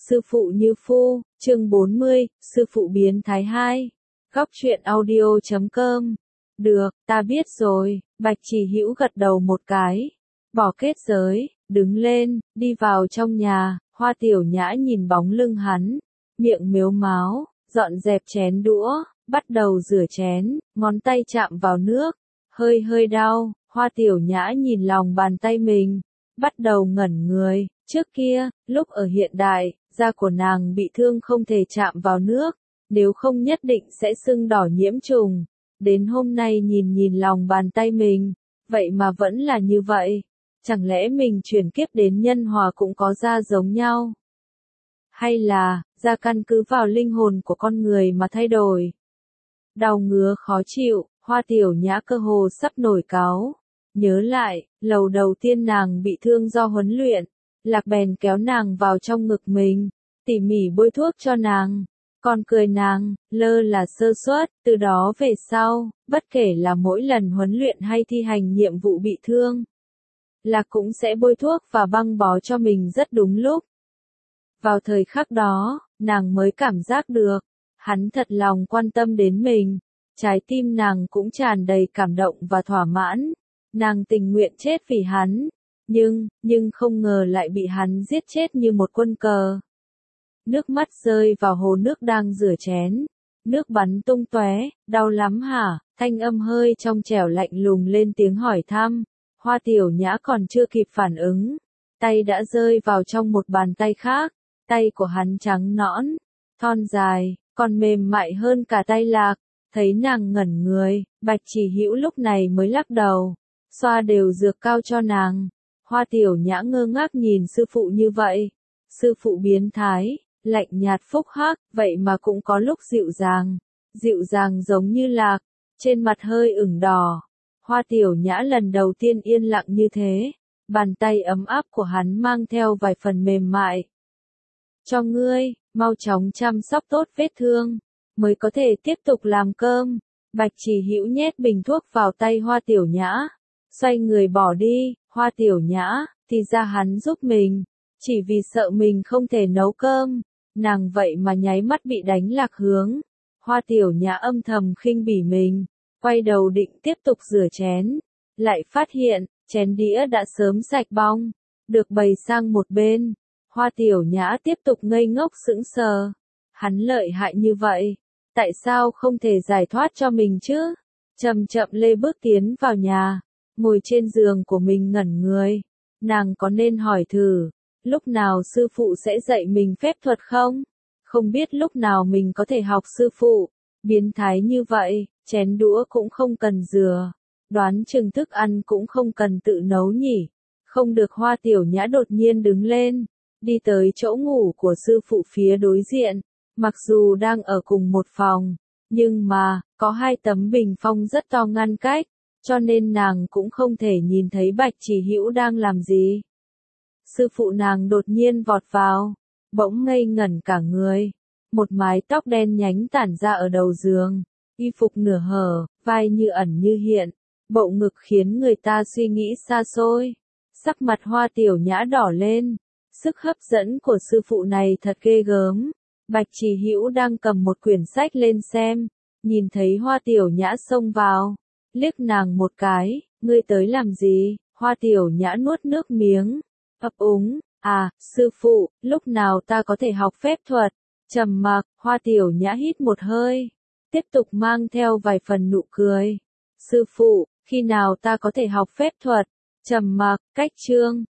Sư phụ như phu, chương 40, sư phụ biến thái 2. Góc truyện audio.com. Được, ta biết rồi, Bạch Chỉ Hữu gật đầu một cái. Bỏ kết giới, đứng lên, đi vào trong nhà, Hoa Tiểu Nhã nhìn bóng lưng hắn, miệng mếu máo, dọn dẹp chén đũa, bắt đầu rửa chén, ngón tay chạm vào nước, hơi hơi đau, Hoa Tiểu Nhã nhìn lòng bàn tay mình, bắt đầu ngẩn người. Trước kia, lúc ở hiện đại, da của nàng bị thương không thể chạm vào nước, nếu không nhất định sẽ sưng đỏ nhiễm trùng. Đến hôm nay nhìn lòng bàn tay mình, vậy mà vẫn là như vậy. Chẳng lẽ mình chuyển kiếp đến nhân hòa cũng có da giống nhau? Hay là, da căn cứ vào linh hồn của con người mà thay đổi? Đau ngứa khó chịu, Hoa Tiểu Nhã cơ hồ sắp nổi cáu. Nhớ lại, lần đầu tiên nàng bị thương do huấn luyện, Lạc bèn kéo nàng vào trong ngực mình, tỉ mỉ bôi thuốc cho nàng, còn cười nàng, lơ là sơ suất. Từ đó về sau, bất kể là mỗi lần huấn luyện hay thi hành nhiệm vụ bị thương, Lạc cũng sẽ bôi thuốc và băng bó cho mình rất đúng lúc. Vào thời khắc đó, nàng mới cảm giác được, hắn thật lòng quan tâm đến mình, trái tim nàng cũng tràn đầy cảm động và thỏa mãn, nàng tình nguyện chết vì hắn. Nhưng không ngờ lại bị hắn giết chết như một quân cờ. Nước mắt rơi vào hồ nước đang rửa chén, nước bắn tung tóe, đau lắm hả? Thanh âm hơi trong trẻo lạnh lùng lên tiếng hỏi thăm. Hoa Tiểu Nhã còn chưa kịp phản ứng, tay đã rơi vào trong một bàn tay khác, tay của hắn trắng nõn, thon dài, còn mềm mại hơn cả tay Lạc. Thấy nàng ngẩn người, Bạch Chỉ Hữu lúc này mới lắc đầu, xoa đều dược cao cho nàng. Hoa Tiểu Nhã ngơ ngác nhìn sư phụ như vậy. Sư phụ biến thái, lạnh nhạt phúc hắc, vậy mà cũng có lúc dịu dàng giống như Lạc, trên mặt hơi ửng đỏ. Hoa Tiểu Nhã lần đầu tiên yên lặng như thế, bàn tay ấm áp của hắn mang theo vài phần mềm mại. Cho ngươi, mau chóng chăm sóc tốt vết thương, mới có thể tiếp tục làm cơm. Bạch Chỉ Hữu nhét bình thuốc vào tay Hoa Tiểu Nhã, xoay người bỏ đi. Hoa Tiểu Nhã, thì ra hắn giúp mình, chỉ vì sợ mình không thể nấu cơm, nàng vậy mà nháy mắt bị đánh lạc hướng. Hoa Tiểu Nhã âm thầm khinh bỉ mình, quay đầu định tiếp tục rửa chén, lại phát hiện, chén đĩa đã sớm sạch bong, được bày sang một bên. Hoa Tiểu Nhã tiếp tục ngây ngốc sững sờ, hắn lợi hại như vậy, tại sao không thể giải thoát cho mình chứ? Chậm chậm lê bước tiến vào nhà, ngồi trên giường của mình ngẩn người, nàng có nên hỏi thử, lúc nào sư phụ sẽ dạy mình phép thuật không? Không biết lúc nào mình có thể học sư phụ, biến thái như vậy, chén đũa cũng không cần rửa, đoán chừng thức ăn cũng không cần tự nấu nhỉ. Không được. Hoa Tiểu Nhã đột nhiên đứng lên, đi tới chỗ ngủ của sư phụ phía đối diện, mặc dù đang ở cùng một phòng, nhưng mà, có hai tấm bình phong rất to ngăn cách, cho nên nàng cũng không thể nhìn thấy Bạch Chỉ Hữu đang làm gì. Sư phụ nàng đột nhiên vọt vào, bỗng ngây ngẩn cả người, một mái tóc đen nhánh tản ra ở đầu giường, y phục nửa hở, vai như ẩn như hiện, bộ ngực khiến người ta suy nghĩ xa xôi. Sắc mặt Hoa Tiểu Nhã đỏ lên, sức hấp dẫn của sư phụ này thật ghê gớm. Bạch Chỉ Hữu đang cầm một quyển sách lên xem, nhìn thấy Hoa Tiểu Nhã xông vào, liếc nàng một cái, ngươi tới làm gì? Hoa Tiểu Nhã nuốt nước miếng, ấp úng, sư phụ, lúc nào ta có thể học phép thuật? Trầm mặc, Hoa Tiểu Nhã hít một hơi, tiếp tục mang theo vài phần nụ cười. Sư phụ, khi nào ta có thể học phép thuật? Trầm mặc, cách chương.